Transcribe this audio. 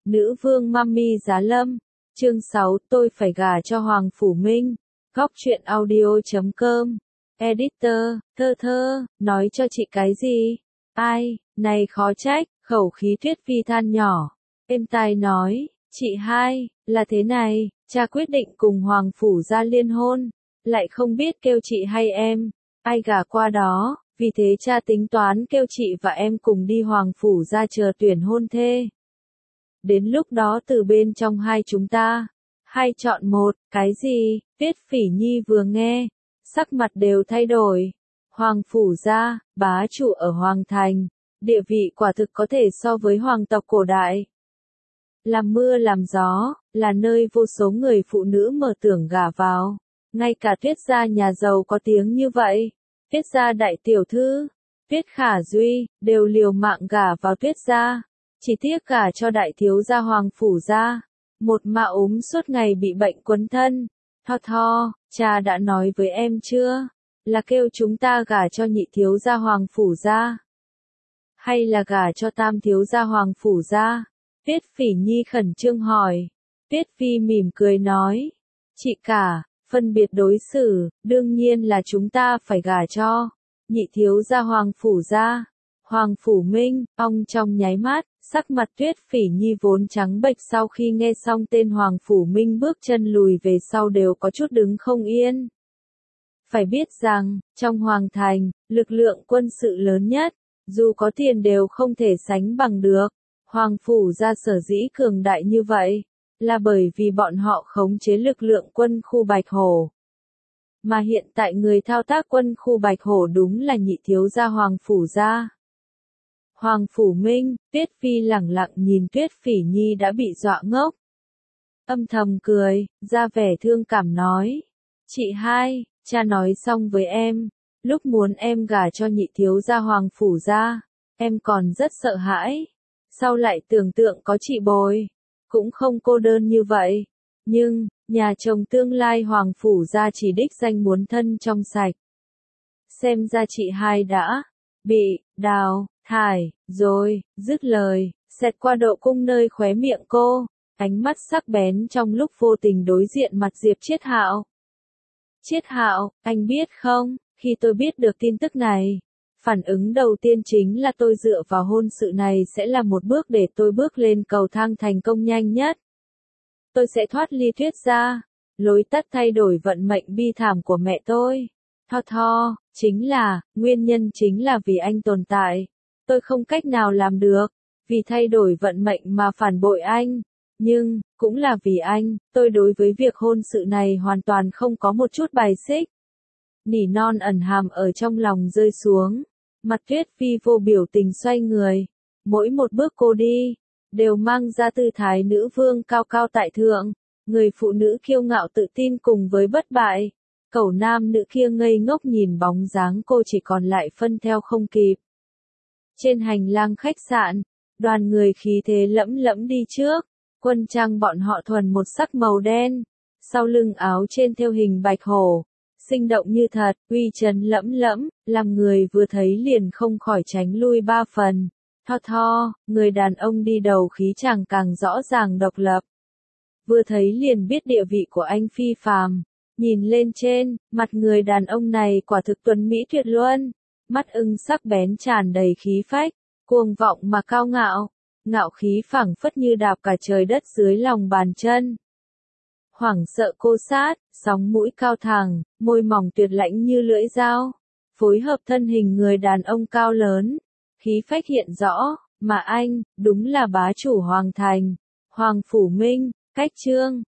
Nữ vương Mami Giá Lâm. Chương 6, tôi phải gả cho Hoàng Phủ Minh. Góc truyện audio.com. Editor, thơ, nói cho chị cái gì? Ai, này khó trách, khẩu khí Tuyết Phi than nhỏ. Êm tai nói, chị hai, là thế này, cha quyết định cùng Hoàng Phủ gia liên hôn. Lại không biết kêu chị hay em, ai gả qua đó, vì thế cha tính toán kêu chị và em cùng đi Hoàng Phủ gia chờ tuyển hôn thê. Đến lúc đó từ bên trong hai chúng ta, hai chọn một, cái gì? Tuyết Phỉ Nhi vừa nghe, sắc mặt đều thay đổi. Hoàng Phủ gia, bá chủ ở Hoàng Thành, địa vị quả thực có thể so với hoàng tộc cổ đại. Làm mưa làm gió, là nơi vô số người phụ nữ mơ tưởng gả vào. Ngay cả Tuyết gia nhà giàu có tiếng như vậy, Tuyết gia đại tiểu thư, Tuyết Khả Duy, đều liều mạng gả vào Tuyết gia. Chỉ tiếc gả cho đại thiếu gia Hoàng Phủ gia, một mạ suốt ngày bị bệnh quấn thân. Tho, cha đã nói với em chưa? Là kêu chúng ta gả cho nhị thiếu gia Hoàng Phủ gia, hay là gả cho tam thiếu gia Hoàng Phủ gia? Tuyết Phỉ Nhi khẩn trương hỏi. Tuyết Phi mỉm cười nói, chị cả, phân biệt đối xử, đương nhiên là chúng ta phải gả cho nhị thiếu gia Hoàng Phủ gia. Hoàng Phủ Minh, ong trong nháy mắt, sắc mặt Tuyết Phỉ Nhi vốn trắng bệch sau khi nghe xong tên Hoàng Phủ Minh bước chân lùi về sau đều có chút đứng không yên. Phải biết rằng, trong Hoàng Thành, lực lượng quân sự lớn nhất, dù có tiền đều không thể sánh bằng được. Hoàng Phủ gia sở dĩ cường đại như vậy, là bởi vì bọn họ khống chế lực lượng quân khu Bạch Hổ. Mà hiện tại người thao tác quân khu Bạch Hổ đúng là nhị thiếu gia Hoàng Phủ gia. Hoàng Phủ Minh, Tuyết Phi lẳng lặng nhìn Tuyết Phỉ Nhi đã bị dọa ngốc. Âm thầm cười, ra vẻ thương cảm nói. Chị hai, cha nói xong với em, lúc muốn em gả cho nhị thiếu gia Hoàng Phủ gia, em còn rất sợ hãi. Sau lại tưởng tượng có chị bồi, cũng không cô đơn như vậy. Nhưng, nhà chồng tương lai Hoàng Phủ gia chỉ đích danh muốn thân trong sạch. Xem ra chị hai đã bị đào thải rồi. Dứt lời, xẹt qua độ cung nơi khóe miệng cô, ánh mắt sắc bén trong lúc vô tình đối diện mặt Diệp Chiết Hạo. Chiết Hạo, anh biết không, khi tôi biết được tin tức này, phản ứng đầu tiên chính là tôi dựa vào hôn sự này sẽ là một bước để tôi bước lên cầu thang thành công nhanh nhất. Tôi sẽ thoát ly Tuyết gia, lối tắt thay đổi vận mệnh bi thảm của mẹ tôi. Tho, nguyên nhân chính là vì anh tồn tại. Tôi không cách nào làm được, vì thay đổi vận mệnh mà phản bội anh. Nhưng, cũng là vì anh, tôi đối với việc hôn sự này hoàn toàn không có một chút bài xích. Nỉ non ẩn hàm ở trong lòng rơi xuống. Mặt Tuyết Phi vô biểu tình xoay người. Mỗi một bước cô đi, đều mang ra tư thái nữ vương cao cao tại thượng. Người phụ nữ kiêu ngạo tự tin cùng với bất bại. Cẩu nam nữ kia ngây ngốc nhìn bóng dáng cô chỉ còn lại phân theo không kịp. Trên hành lang khách sạn, đoàn người khí thế lẫm lẫm đi trước. Quân trang bọn họ thuần một sắc màu đen. Sau lưng áo trên thêu hình bạch hổ. Sinh động như thật, uy trần lẫm lẫm, làm người vừa thấy liền không khỏi tránh lui ba phần. Tho, người đàn ông đi đầu khí chàng càng rõ ràng độc lập. Vừa thấy liền biết địa vị của anh phi phàm. Nhìn lên trên, mặt người đàn ông này quả thực tuấn mỹ tuyệt luân. Mắt ưng sắc bén tràn đầy khí phách, cuồng vọng mà cao ngạo. Ngạo khí phảng phất như đạp cả trời đất dưới lòng bàn chân. Hoảng sợ cô sát, sóng mũi cao thẳng, môi mỏng tuyệt lãnh như lưỡi dao. Phối hợp thân hình người đàn ông cao lớn, khí phách hiện rõ, mà anh, đúng là bá chủ Hoàng Thành. Hoàng Phủ Minh, cách chương.